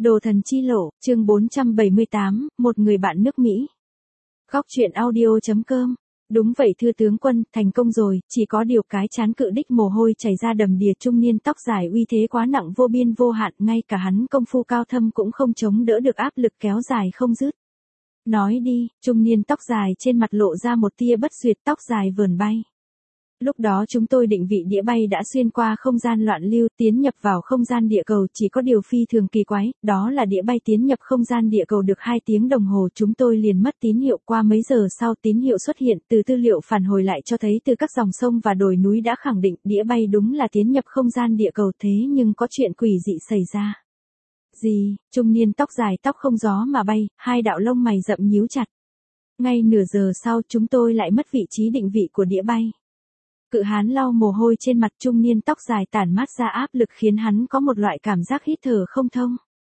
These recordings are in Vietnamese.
Đồ thần chi lộ, chương 478, một người bạn nước Mỹ. Góc truyện audio.com. Đúng vậy thưa tướng quân, thành công rồi, chỉ có điều cái chán cự đích mồ hôi chảy ra đầm đìa, trung niên tóc dài uy thế quá nặng vô biên vô hạn, ngay cả hắn công phu cao thâm cũng không chống đỡ được áp lực kéo dài không dứt. Nói đi, trung niên tóc dài trên mặt lộ ra một tia bất duyệt, tóc dài vờn bay. Lúc đó chúng tôi định vị đĩa bay đã xuyên qua không gian loạn lưu, tiến nhập vào không gian địa cầu, chỉ có điều phi thường kỳ quái, đó là đĩa bay tiến nhập không gian địa cầu được 2 tiếng đồng hồ, chúng tôi liền mất tín hiệu, qua mấy giờ sau tín hiệu xuất hiện, từ tư liệu phản hồi lại cho thấy từ các dòng sông và đồi núi đã khẳng định đĩa bay đúng là tiến nhập không gian địa cầu, thế nhưng có chuyện quỷ dị xảy ra. Gì? Trung niên tóc dài tóc không gió mà bay, hai đạo lông mày rậm nhíu chặt. Ngay nửa giờ sau chúng tôi lại mất vị trí định vị của đĩa bay. Cự hán lau mồ hôi trên mặt, trung niên tóc dài tản mát ra áp lực khiến hắn có một loại cảm giác hít thở không thông.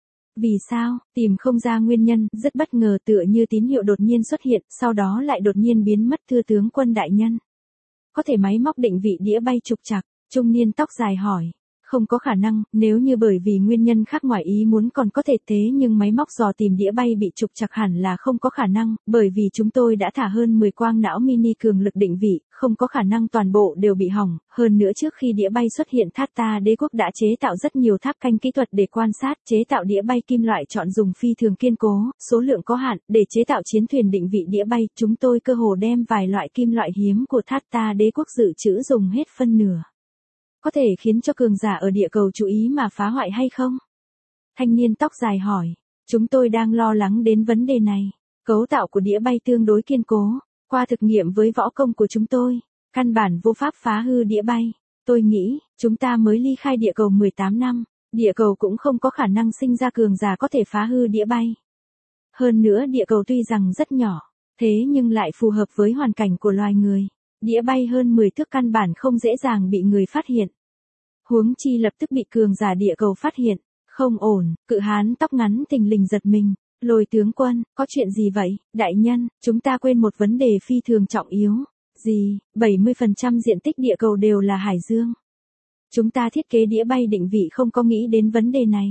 Vì sao? Tìm không ra nguyên nhân, rất bất ngờ tựa như tín hiệu đột nhiên xuất hiện, sau đó lại đột nhiên biến mất thưa tướng quân đại nhân. Có thể máy móc định vị đĩa bay trục trặc, trung niên tóc dài hỏi. Không có khả năng, nếu như bởi vì nguyên nhân khác ngoài ý muốn còn có thể, thế nhưng máy móc dò tìm đĩa bay bị trục trặc hẳn là không có khả năng, bởi vì chúng tôi đã thả hơn 10 quang não mini cường lực định vị, không có khả năng toàn bộ đều bị hỏng, hơn nữa trước khi đĩa bay xuất hiện Thata đế quốc đã chế tạo rất nhiều tháp canh kỹ thuật để quan sát, chế tạo đĩa bay kim loại chọn dùng phi thường kiên cố, số lượng có hạn, để chế tạo chiến thuyền định vị đĩa bay, chúng tôi cơ hồ đem vài loại kim loại hiếm của Thata đế quốc dự trữ dùng hết phân nửa. Có thể khiến cho cường giả ở địa cầu chú ý mà phá hoại hay không? Thanh niên tóc dài hỏi. Chúng tôi đang lo lắng đến vấn đề này. Cấu tạo của đĩa bay tương đối kiên cố. Qua thực nghiệm với võ công của chúng tôi, căn bản vô pháp phá hư đĩa bay. Tôi nghĩ, chúng ta mới ly khai địa cầu 18 năm. Địa cầu cũng không có khả năng sinh ra cường giả có thể phá hư đĩa bay. Hơn nữa địa cầu tuy rằng rất nhỏ, thế nhưng lại phù hợp với hoàn cảnh của loài người. Đĩa bay hơn 10 thước căn bản không dễ dàng bị người phát hiện. Huống chi lập tức bị cường giả địa cầu phát hiện. Không ổn, cự hán tóc ngắn thình lình giật mình. Lôi tướng quân, có chuyện gì vậy? Đại nhân, chúng ta quên một vấn đề phi thường trọng yếu. Gì? 70% diện tích địa cầu đều là hải dương. Chúng ta thiết kế đĩa bay định vị không có nghĩ đến vấn đề này.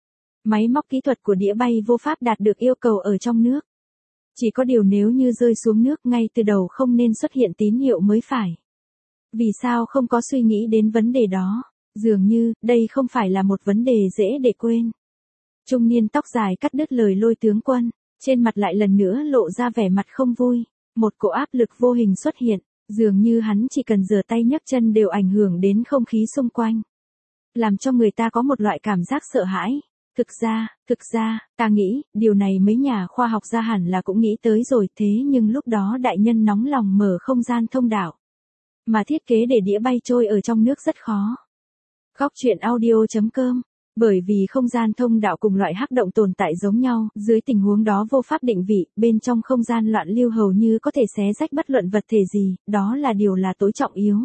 Máy móc kỹ thuật của đĩa bay vô pháp đạt được yêu cầu ở trong nước. Chỉ có điều nếu như rơi xuống nước ngay từ đầu không nên xuất hiện tín hiệu mới phải. Vì sao không có suy nghĩ đến vấn đề đó? Dường như, đây không phải là một vấn đề dễ để quên. Trung niên tóc dài cắt đứt lời Lôi tướng quân, trên mặt lại lần nữa lộ ra vẻ mặt không vui. Một cỗ áp lực vô hình xuất hiện, dường như hắn chỉ cần giở tay nhấc chân đều ảnh hưởng đến không khí xung quanh. Làm cho người ta có một loại cảm giác sợ hãi. Thực ra, ta nghĩ, điều này mấy nhà khoa học gia hẳn là cũng nghĩ tới rồi, thế nhưng lúc đó đại nhân nóng lòng mở không gian thông đạo. Mà thiết kế để đĩa bay trôi ở trong nước rất khó. Góc truyện audio.com. Bởi vì không gian thông đạo cùng loại hắc động tồn tại giống nhau, dưới tình huống đó vô pháp định vị, bên trong không gian loạn lưu hầu như có thể xé rách bất luận vật thể gì, đó là điều là tối trọng yếu.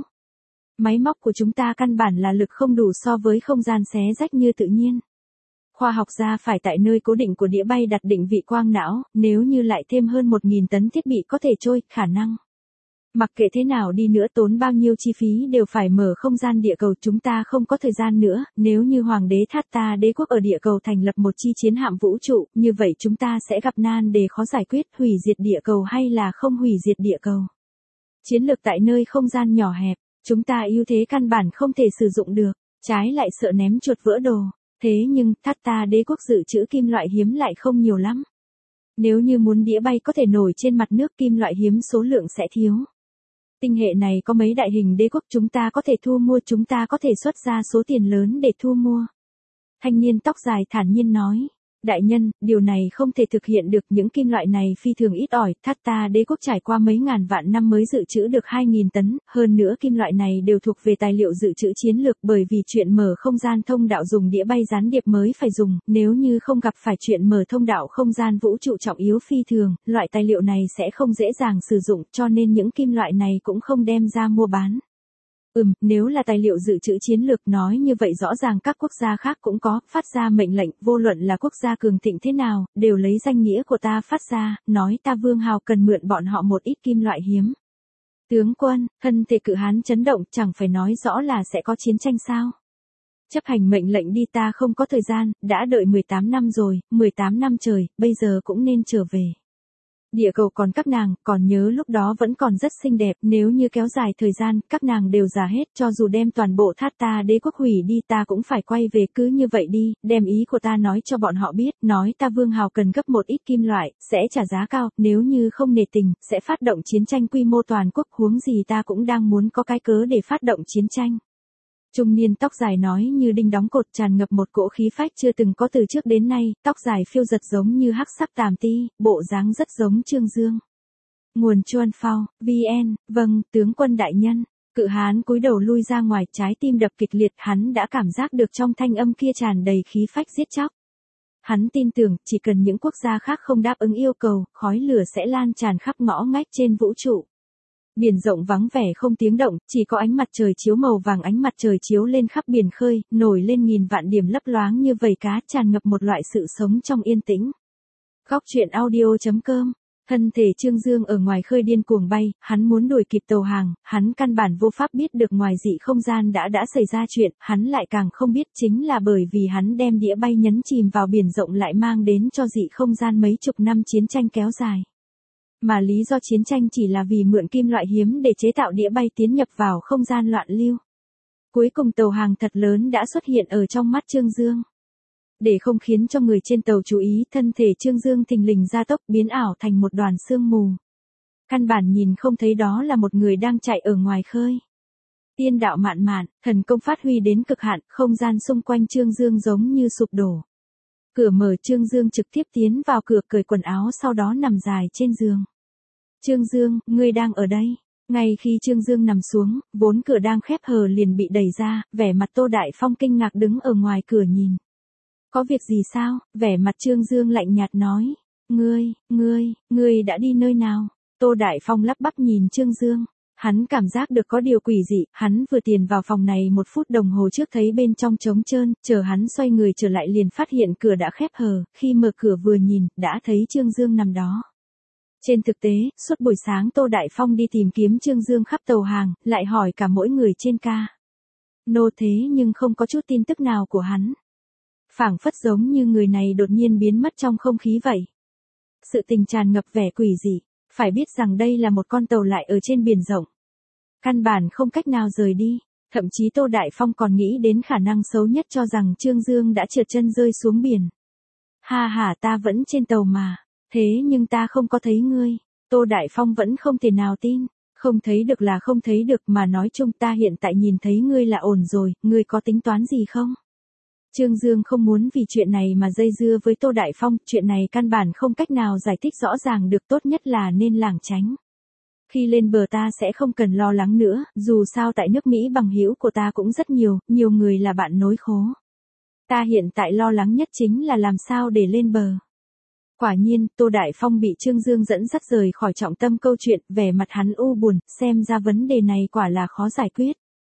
Máy móc của chúng ta căn bản là lực không đủ so với không gian xé rách như tự nhiên. Khoa học gia phải tại nơi cố định của đĩa bay đặt định vị quang não, nếu như lại thêm hơn 1.000 tấn thiết bị có thể trôi, khả năng. Mặc kệ thế nào đi nữa tốn bao nhiêu chi phí đều phải mở không gian địa cầu, chúng ta không có thời gian nữa, nếu như Hoàng đế Thata đế quốc ở địa cầu thành lập một chi chiến hạm vũ trụ, như vậy chúng ta sẽ gặp nan đề khó giải quyết, hủy diệt địa cầu hay là không hủy diệt địa cầu. Chiến lược tại nơi không gian nhỏ hẹp, chúng ta ưu thế căn bản không thể sử dụng được, trái lại sợ ném chuột vỡ đồ. Thế nhưng, Thata đế quốc dự trữ kim loại hiếm lại không nhiều lắm. Nếu như muốn đĩa bay có thể nổi trên mặt nước, kim loại hiếm số lượng sẽ thiếu. Tinh hệ này có mấy đại hình đế quốc chúng ta có thể thu mua, chúng ta có thể xuất ra số tiền lớn để thu mua. Thanh niên tóc dài thản nhiên nói. Đại nhân, điều này không thể thực hiện được, những kim loại này phi thường ít ỏi, Thata đế quốc trải qua mấy ngàn vạn năm mới dự trữ được 2.000 tấn, hơn nữa kim loại này đều thuộc về tài liệu dự trữ chiến lược, bởi vì chuyện mở không gian thông đạo dùng đĩa bay gián điệp mới phải dùng, nếu như không gặp phải chuyện mở thông đạo không gian vũ trụ trọng yếu phi thường, loại tài liệu này sẽ không dễ dàng sử dụng, cho nên những kim loại này cũng không đem ra mua bán. Nếu là tài liệu dự trữ chiến lược nói như vậy rõ ràng các quốc gia khác cũng có, phát ra mệnh lệnh, vô luận là quốc gia cường thịnh thế nào, đều lấy danh nghĩa của ta phát ra, nói ta Vương Hào cần mượn bọn họ một ít kim loại hiếm. Tướng quân, thân thể cự hán chấn động, chẳng phải nói rõ là sẽ có chiến tranh sao? Chấp hành mệnh lệnh đi, ta không có thời gian, đã đợi 18 năm rồi, 18 năm trời, bây giờ cũng nên trở về. Địa cầu còn các nàng, còn nhớ lúc đó vẫn còn rất xinh đẹp, nếu như kéo dài thời gian, các nàng đều già hết, cho dù đem toàn bộ Thát Ta đế quốc hủy đi ta cũng phải quay về, cứ như vậy đi, đem ý của ta nói cho bọn họ biết, nói ta Vương Hào cần gấp một ít kim loại, sẽ trả giá cao, nếu như không nể tình, sẽ phát động chiến tranh quy mô toàn quốc, huống gì ta cũng đang muốn có cái cớ để phát động chiến tranh. Trung niên tóc dài nói như đinh đóng cột, tràn ngập một cỗ khí phách chưa từng có từ trước đến nay, tóc dài phiêu giật giống như hắc sắc tàm ti, bộ dáng rất giống Trương Dương. Nguồn Chuan Phao, VN, vâng, tướng quân đại nhân. Cự hán cúi đầu lui ra ngoài, trái tim đập kịch liệt, hắn đã cảm giác được trong thanh âm kia tràn đầy khí phách giết chóc. Hắn tin tưởng, chỉ cần những quốc gia khác không đáp ứng yêu cầu, khói lửa sẽ lan tràn khắp ngõ ngách trên vũ trụ. Biển rộng vắng vẻ không tiếng động, chỉ có ánh mặt trời chiếu màu vàng, ánh mặt trời chiếu lên khắp biển khơi, nổi lên nghìn vạn điểm lấp loáng như vầy cá, tràn ngập một loại sự sống trong yên tĩnh. Góc truyện audio.com. Thân thể Trương Dương ở ngoài khơi điên cuồng bay, hắn muốn đuổi kịp tàu hàng, hắn căn bản vô pháp biết được ngoài dị không gian đã xảy ra chuyện, hắn lại càng không biết chính là bởi vì hắn đem đĩa bay nhấn chìm vào biển rộng lại mang đến cho dị không gian mấy chục năm chiến tranh kéo dài. Mà lý do chiến tranh chỉ là vì mượn kim loại hiếm để chế tạo đĩa bay tiến nhập vào không gian loạn lưu. Cuối cùng tàu hàng thật lớn đã xuất hiện ở trong mắt Trương Dương. Để không khiến cho người trên tàu chú ý, thân thể Trương Dương thình lình gia tốc biến ảo thành một đoàn sương mù. Căn bản nhìn không thấy đó là một người đang chạy ở ngoài khơi. Tiên đạo mạn mạn, thần công phát huy đến cực hạn, không gian xung quanh Trương Dương giống như sụp đổ. Cửa mở, Trương Dương trực tiếp tiến vào cửa, cởi quần áo sau đó nằm dài trên giường. Trương Dương, ngươi đang ở đây. Ngay khi Trương Dương nằm xuống, vốn cửa đang khép hờ liền bị đẩy ra, vẻ mặt Tô Đại Phong kinh ngạc đứng ở ngoài cửa nhìn. Có việc gì sao? Vẻ mặt Trương Dương lạnh nhạt nói. Ngươi đã đi nơi nào? Tô Đại Phong lắp bắp nhìn Trương Dương. Hắn cảm giác được có điều quỷ dị, hắn vừa tiền vào phòng này 1 phút đồng hồ trước thấy bên trong trống trơn, chờ hắn xoay người trở lại liền phát hiện cửa đã khép hờ, khi mở cửa vừa nhìn, đã thấy Trương Dương nằm đó. Trên thực tế, suốt buổi sáng Tô Đại Phong đi tìm kiếm Trương Dương khắp tàu hàng, lại hỏi cả mỗi người trên ca. Nô thế nhưng không có chút tin tức nào của hắn. Phảng phất giống như người này đột nhiên biến mất trong không khí vậy. Sự tình tràn ngập vẻ quỷ dị, phải biết rằng đây là một con tàu lại ở trên biển rộng. Căn bản không cách nào rời đi, thậm chí Tô Đại Phong còn nghĩ đến khả năng xấu nhất cho rằng Trương Dương đã trượt chân rơi xuống biển. Ha, ta vẫn trên tàu mà, thế nhưng ta không có thấy ngươi. Tô Đại Phong vẫn không thể nào tin, không thấy được là không thấy được mà nói chung ta hiện tại nhìn thấy ngươi là ổn rồi, ngươi có tính toán gì không? Trương Dương không muốn vì chuyện này mà dây dưa với Tô Đại Phong, chuyện này căn bản không cách nào giải thích rõ ràng được, tốt nhất là nên lảng tránh. Khi lên bờ ta sẽ không cần lo lắng nữa, dù sao tại nước Mỹ bằng hữu của ta cũng rất nhiều người là bạn nối khố. Ta hiện tại lo lắng nhất chính là làm sao để lên bờ. Quả nhiên, Tô Đại Phong bị Trương Dương dẫn dắt rời khỏi trọng tâm câu chuyện, vẻ mặt hắn u buồn, xem ra vấn đề này quả là khó giải quyết.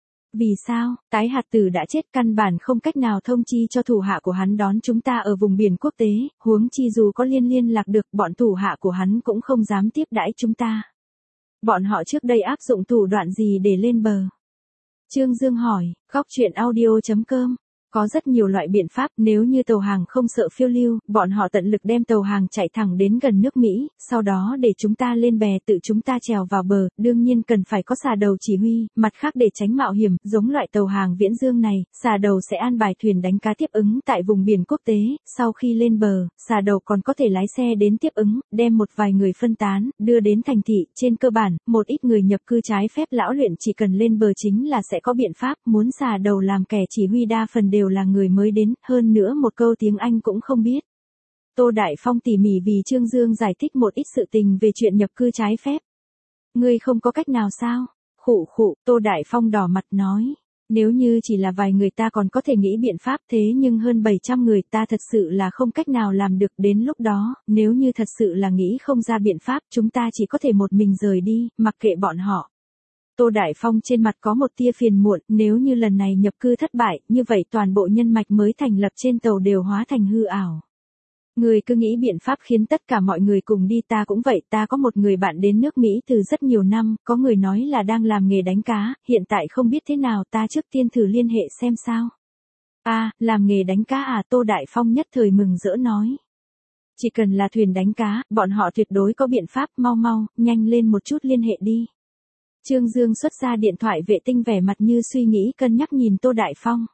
Vì sao? Tái hạt tử đã chết, căn bản không cách nào thông chi cho thủ hạ của hắn đón chúng ta ở vùng biển quốc tế, huống chi dù có liên lạc được, bọn thủ hạ của hắn cũng không dám tiếp đãi chúng ta. Bọn họ trước đây áp dụng thủ đoạn gì để lên bờ? Trương Dương hỏi. Góc truyện audio.com. Có rất nhiều loại biện pháp, nếu như tàu hàng không sợ phiêu lưu, bọn họ tận lực đem tàu hàng chạy thẳng đến gần nước Mỹ, sau đó để chúng ta lên bè tự chúng ta trèo vào bờ, đương nhiên cần phải có xà đầu chỉ huy, mặt khác để tránh mạo hiểm, giống loại tàu hàng viễn dương này, xà đầu sẽ an bài thuyền đánh cá tiếp ứng tại vùng biển quốc tế, sau khi lên bờ, xà đầu còn có thể lái xe đến tiếp ứng, đem một vài người phân tán, đưa đến thành thị, trên cơ bản, một ít người nhập cư trái phép lão luyện chỉ cần lên bờ chính là sẽ có biện pháp, muốn xà đầu làm kẻ chỉ huy đa phần đều là người mới đến, hơn nữa một câu tiếng Anh cũng không biết. Tô Đại Phong tỉ mỉ vì Trương Dương giải thích một ít sự tình về chuyện nhập cư trái phép. Ngươi không có cách nào sao? Khụ, Tô Đại Phong đỏ mặt nói. Nếu như chỉ là vài người ta còn có thể nghĩ biện pháp, thế nhưng hơn 700 người ta thật sự là không cách nào làm được, đến lúc đó, nếu như thật sự là nghĩ không ra biện pháp, chúng ta chỉ có thể một mình rời đi, mặc kệ bọn họ. Tô Đại Phong trên mặt có một tia phiền muộn, nếu như lần này nhập cư thất bại, như vậy toàn bộ nhân mạch mới thành lập trên tàu đều hóa thành hư ảo. Người cứ nghĩ biện pháp khiến tất cả mọi người cùng đi, ta cũng vậy, ta có một người bạn đến nước Mỹ từ rất nhiều năm, có người nói là đang làm nghề đánh cá, hiện tại không biết thế nào, ta trước tiên thử liên hệ xem sao. Làm nghề đánh cá à? Tô Đại Phong nhất thời mừng rỡ nói. Chỉ cần là thuyền đánh cá, bọn họ tuyệt đối có biện pháp, mau, nhanh lên một chút liên hệ đi. Trương Dương xuất ra điện thoại vệ tinh vẻ mặt như suy nghĩ cân nhắc nhìn Tô Đại Phong.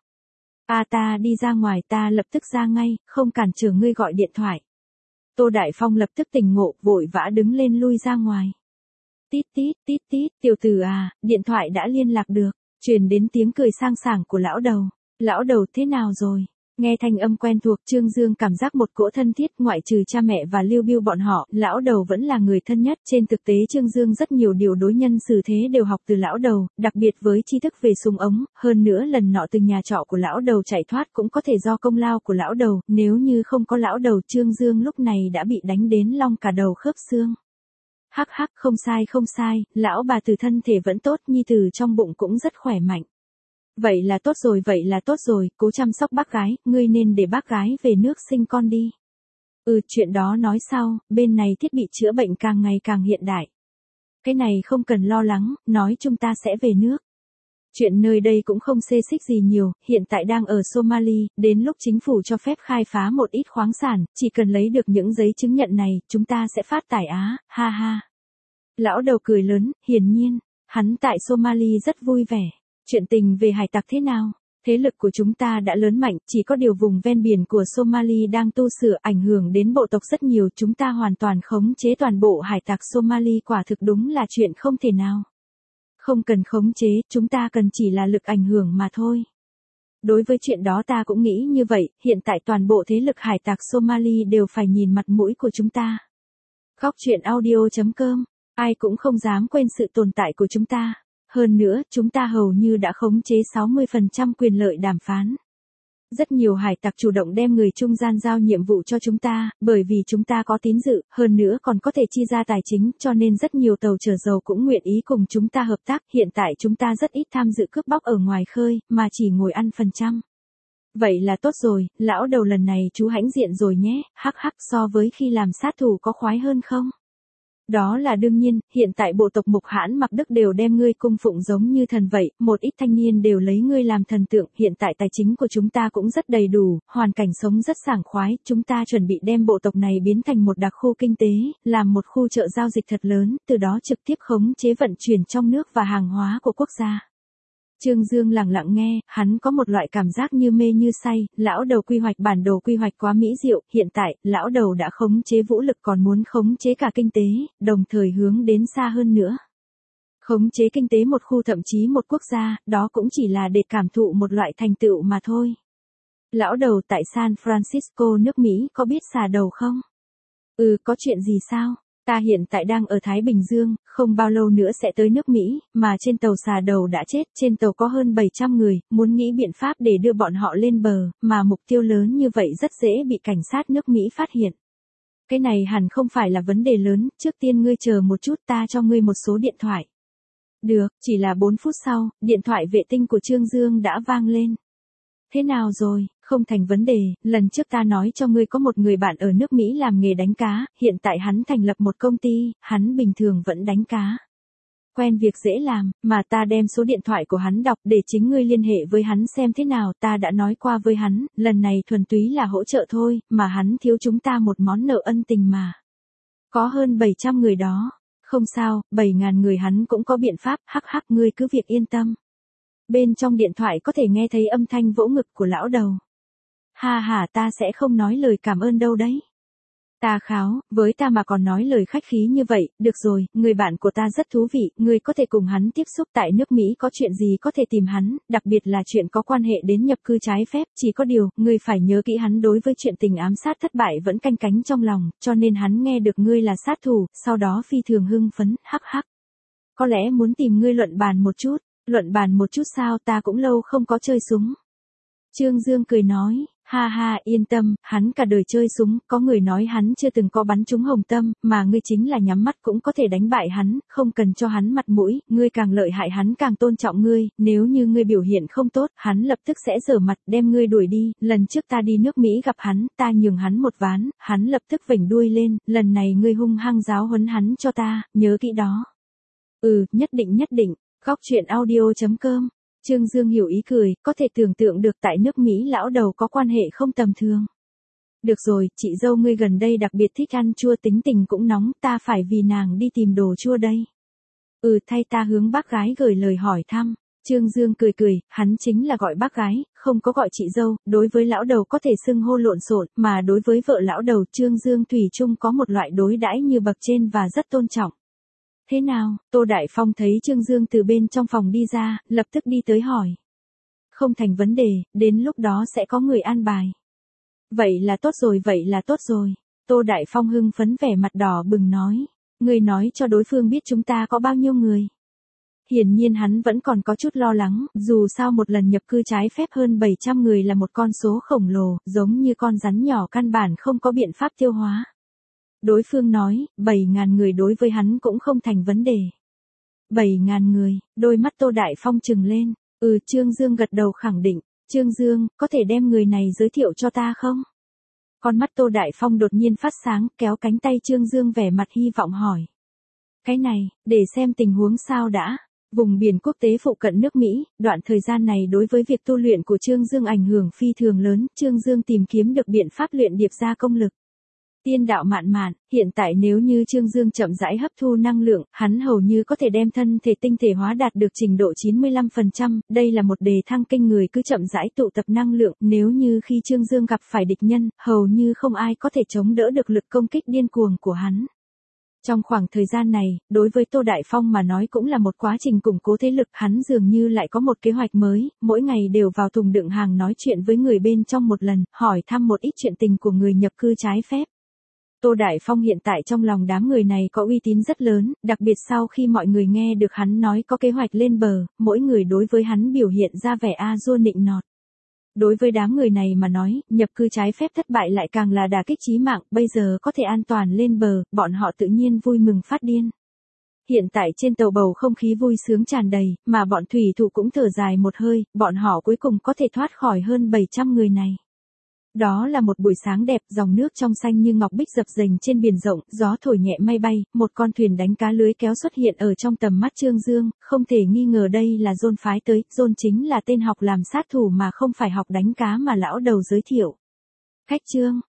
Ta đi ra ngoài, ta lập tức ra ngay, không cản trở ngươi gọi điện thoại. Tô Đại Phong lập tức tỉnh ngộ, vội vã đứng lên lui ra ngoài. Tít, tiểu tử à, điện thoại đã liên lạc được, truyền đến tiếng cười sang sảng của lão đầu. Lão đầu thế nào rồi? Nghe thanh âm quen thuộc, Trương Dương cảm giác một cỗ thân thiết, ngoại trừ cha mẹ và Lưu Biêu bọn họ, lão đầu vẫn là người thân nhất. Trên thực tế Trương Dương rất nhiều điều đối nhân xử thế đều học từ lão đầu, đặc biệt với tri thức về súng ống, hơn nữa lần nọ từ nhà trọ của lão đầu chạy thoát cũng có thể do công lao của lão đầu, nếu như không có lão đầu Trương Dương lúc này đã bị đánh đến long cả đầu khớp xương. Hắc, không sai, lão bà từ thân thể vẫn tốt, nhi tử trong bụng cũng rất khỏe mạnh. Vậy là tốt rồi, cố chăm sóc bác gái, ngươi nên để bác gái về nước sinh con đi. Chuyện đó nói sau, bên này thiết bị chữa bệnh càng ngày càng hiện đại. Cái này không cần lo lắng, nói chúng ta sẽ về nước. Chuyện nơi đây cũng không xê xích gì nhiều, hiện tại đang ở Somali, đến lúc chính phủ cho phép khai phá một ít khoáng sản, chỉ cần lấy được những giấy chứng nhận này, chúng ta sẽ phát tài á, ha. Lão đầu cười lớn, hiển nhiên, hắn tại Somali rất vui vẻ. Chuyện tình về hải tặc thế nào? Thế lực của chúng ta đã lớn mạnh, chỉ có điều vùng ven biển của Somali đang tu sửa, ảnh hưởng đến bộ tộc rất nhiều, chúng ta hoàn toàn khống chế toàn bộ hải tặc Somali, quả thực đúng là chuyện không thể nào. Không cần khống chế, chúng ta cần chỉ là lực ảnh hưởng mà thôi. Đối với chuyện đó ta cũng nghĩ như vậy, hiện tại toàn bộ thế lực hải tặc Somali đều phải nhìn mặt mũi của chúng ta. Góc truyện audio.com, ai cũng không dám quên sự tồn tại của chúng ta. Hơn nữa, chúng ta hầu như đã khống chế 60% quyền lợi đàm phán. Rất nhiều hải tặc chủ động đem người trung gian giao nhiệm vụ cho chúng ta, bởi vì chúng ta có tín dự, hơn nữa còn có thể chi ra tài chính, cho nên rất nhiều tàu chở dầu cũng nguyện ý cùng chúng ta hợp tác. Hiện tại chúng ta rất ít tham dự cướp bóc ở ngoài khơi, mà chỉ ngồi ăn phần trăm. Vậy là tốt rồi, lão đầu lần này chú hãnh diện rồi nhé, hắc, so với khi làm sát thủ có khoái hơn không? Đó là đương nhiên, hiện tại bộ tộc Mục Hãn Mặc Đức đều đem ngươi cung phụng giống như thần vậy, một ít thanh niên đều lấy ngươi làm thần tượng, hiện tại tài chính của chúng ta cũng rất đầy đủ, hoàn cảnh sống rất sảng khoái, chúng ta chuẩn bị đem bộ tộc này biến thành một đặc khu kinh tế, làm một khu chợ giao dịch thật lớn, từ đó trực tiếp khống chế vận chuyển trong nước và hàng hóa của quốc gia. Trương Dương lặng lặng nghe, hắn có một loại cảm giác như mê như say, lão đầu quy hoạch bản đồ quy hoạch quá mỹ diệu, hiện tại, lão đầu đã khống chế vũ lực còn muốn khống chế cả kinh tế, đồng thời hướng đến xa hơn nữa. Khống chế kinh tế một khu thậm chí một quốc gia, đó cũng chỉ là để cảm thụ một loại thành tựu mà thôi. Lão đầu tại San Francisco nước Mỹ có biết xà đầu không? Có chuyện gì sao? Ta hiện tại đang ở Thái Bình Dương, không bao lâu nữa sẽ tới nước Mỹ, mà trên tàu xà đầu đã chết, trên tàu có hơn 700 người, muốn nghĩ biện pháp để đưa bọn họ lên bờ, mà mục tiêu lớn như vậy rất dễ bị cảnh sát nước Mỹ phát hiện. Cái này hẳn không phải là vấn đề lớn, trước tiên ngươi chờ một chút, ta cho ngươi một số điện thoại. Được, chỉ là 4 phút sau, điện thoại vệ tinh của Trương Dương đã vang lên. Thế nào rồi, không thành vấn đề, lần trước ta nói cho ngươi có một người bạn ở nước Mỹ làm nghề đánh cá, hiện tại hắn thành lập một công ty, hắn bình thường vẫn đánh cá. Quen việc dễ làm, mà ta đem số điện thoại của hắn đọc để chính ngươi liên hệ với hắn xem thế nào, ta đã nói qua với hắn, lần này thuần túy là hỗ trợ thôi, mà hắn thiếu chúng ta một món nợ ân tình mà. Có hơn 700 người đó, không sao, 7.000 người hắn cũng có biện pháp, hắc, ngươi cứ việc yên tâm. Bên trong điện thoại có thể nghe thấy âm thanh vỗ ngực của lão đầu. Ha, ta sẽ không nói lời cảm ơn đâu đấy. Ta kháo, với ta mà còn nói lời khách khí như vậy, được rồi, người bạn của ta rất thú vị, ngươi có thể cùng hắn tiếp xúc tại nước Mỹ, có chuyện gì có thể tìm hắn, đặc biệt là chuyện có quan hệ đến nhập cư trái phép, chỉ có điều, ngươi phải nhớ kỹ hắn đối với chuyện tình ám sát thất bại vẫn canh cánh trong lòng, cho nên hắn nghe được ngươi là sát thủ, sau đó phi thường hưng phấn, hắc. Có lẽ muốn tìm ngươi luận bàn một chút. Luận bàn một chút sao, ta cũng lâu không có chơi súng. Trương Dương cười nói, ha, yên tâm, hắn cả đời chơi súng, có người nói hắn chưa từng có bắn trúng hồng tâm, mà ngươi chính là nhắm mắt cũng có thể đánh bại hắn, không cần cho hắn mặt mũi, ngươi càng lợi hại hắn càng tôn trọng ngươi, nếu như ngươi biểu hiện không tốt, hắn lập tức sẽ giở mặt đem ngươi đuổi đi, lần trước ta đi nước Mỹ gặp hắn, ta nhường hắn một ván, hắn lập tức vểnh đuôi lên, lần này ngươi hung hăng giáo huấn hắn cho ta, nhớ kỹ đó. Nhất định. Góc truyện audio.com Trương Dương hiểu ý cười, có thể tưởng tượng được tại nước Mỹ lão đầu có quan hệ không tầm thường. Được rồi, chị dâu ngươi gần đây đặc biệt thích ăn chua, tính tình cũng nóng, ta phải vì nàng đi tìm đồ chua đây. Thay ta hướng bác gái gửi lời hỏi thăm. Trương Dương cười cười, hắn chính là gọi bác gái, không có gọi chị dâu, đối với lão đầu có thể xưng hô lộn xộn, mà đối với vợ lão đầu Trương Dương thủy chung có một loại đối đãi như bậc trên và rất tôn trọng. Thế nào, Tô Đại Phong thấy Trương Dương từ bên trong phòng đi ra, lập tức đi tới hỏi. Không thành vấn đề, đến lúc đó sẽ có người an bài. Vậy là tốt rồi, vậy là tốt rồi. Tô Đại Phong hưng phấn vẻ mặt đỏ bừng nói. Người nói cho đối phương biết chúng ta có bao nhiêu người. Hiển nhiên hắn vẫn còn có chút lo lắng, dù sao một lần nhập cư trái phép hơn 700 người là một con số khổng lồ, giống như con rắn nhỏ căn bản không có biện pháp tiêu hóa. Đối phương nói, 7.000 người đối với hắn cũng không thành vấn đề. 7.000 người, đôi mắt Tô Đại Phong trừng lên. Trương Dương gật đầu khẳng định. Trương Dương, có thể đem người này giới thiệu cho ta không? Con mắt Tô Đại Phong đột nhiên phát sáng, kéo cánh tay Trương Dương vẻ mặt hy vọng hỏi. Cái này, để xem tình huống sao đã. Vùng biển quốc tế phụ cận nước Mỹ, đoạn thời gian này đối với việc tu luyện của Trương Dương ảnh hưởng phi thường lớn, Trương Dương tìm kiếm được biện pháp luyện điệp ra công lực. Tiên đạo mạn mạn, hiện tại nếu như Trương Dương chậm rãi hấp thu năng lượng, hắn hầu như có thể đem thân thể tinh thể hóa đạt được trình độ 95%, đây là một đề thăng kinh người, cứ chậm rãi tụ tập năng lượng, nếu như khi Trương Dương gặp phải địch nhân, hầu như không ai có thể chống đỡ được lực công kích điên cuồng của hắn. Trong khoảng thời gian này, đối với Tô Đại Phong mà nói cũng là một quá trình củng cố thế lực, hắn dường như lại có một kế hoạch mới, mỗi ngày đều vào thùng đựng hàng nói chuyện với người bên trong một lần, hỏi thăm một ít chuyện tình của người nhập cư trái phép. Tô Đại Phong hiện tại trong lòng đám người này có uy tín rất lớn, đặc biệt sau khi mọi người nghe được hắn nói có kế hoạch lên bờ, mỗi người đối với hắn biểu hiện ra vẻ a-dua nịnh nọt. Đối với đám người này mà nói, nhập cư trái phép thất bại lại càng là đả kích chí mạng, bây giờ có thể an toàn lên bờ, bọn họ tự nhiên vui mừng phát điên. Hiện tại trên tàu bầu không khí vui sướng tràn đầy, mà bọn thủy thủ cũng thở dài một hơi, bọn họ cuối cùng có thể thoát khỏi hơn 700 người này. Đó là một buổi sáng đẹp, dòng nước trong xanh như ngọc bích dập dềnh trên biển rộng, gió thổi nhẹ mây bay, một con thuyền đánh cá lưới kéo xuất hiện ở trong tầm mắt Trương Dương, không thể nghi ngờ đây là John phái tới, John chính là tên học làm sát thủ mà không phải học đánh cá mà lão đầu giới thiệu. Khách Trương,